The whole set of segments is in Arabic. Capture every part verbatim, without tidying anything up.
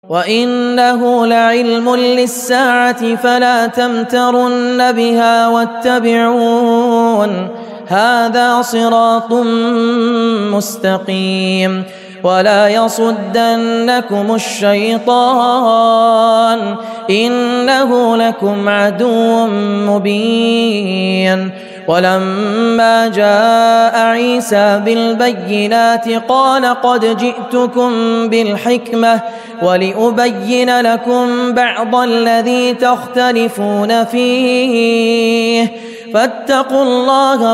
وإنه لعلم للساعة فلا تمترن بها واتبعون هذا صراط مستقيم. ولا يصدنكم الشيطان إنه لكم عدو مبين. ولما جاء عيسى بالبينات قال قد جئتكم بالحكمة ولأبين لكم بعض الذي تختلفون فيه فاتقوا الله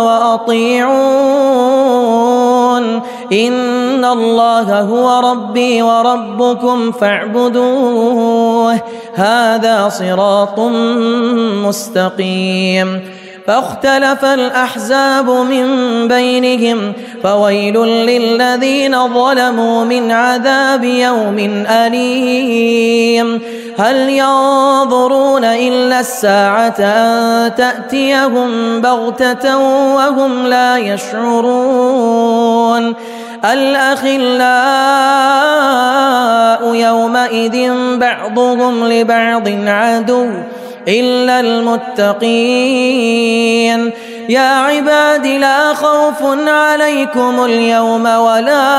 وأطيعون إن الله هو ربي وربكم فاعبدوه هذا صراط مستقيم. فاختلف الأحزاب من بينهم فويل للذين ظلموا من عذاب يوم أليم. هل ينظرون إلا الساعة أن تأتيهم بغتة وهم لا يشعرون. الأخلاء يومئذ بعضهم لبعض عدو إلا المتقين. يا عباد لا خوف عليكم اليوم ولا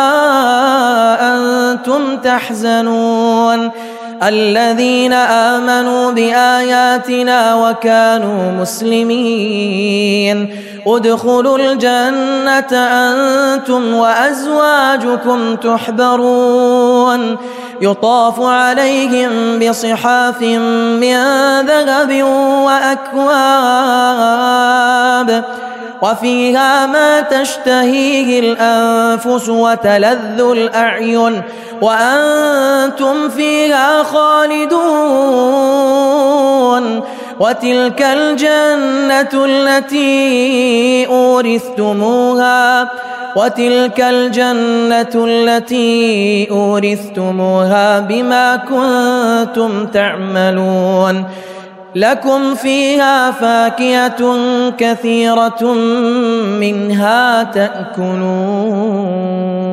أنتم تحزنون الذين آمنوا بآياتنا وكانوا مسلمين ادخلوا الجنة أنتم وأزواجكم تحبرون يطاف عليهم بصحاف من ذهب وأكواب وفيها ما تشتهيه الأنفس وتلذ الأعين وأنتم فيها خالدون. وتلك الجنة التي أورثتموها وتلك الجنة التي أورثتموها بما كنتم تعملون لكم فيها فاكهة كثيرة منها تأكلون.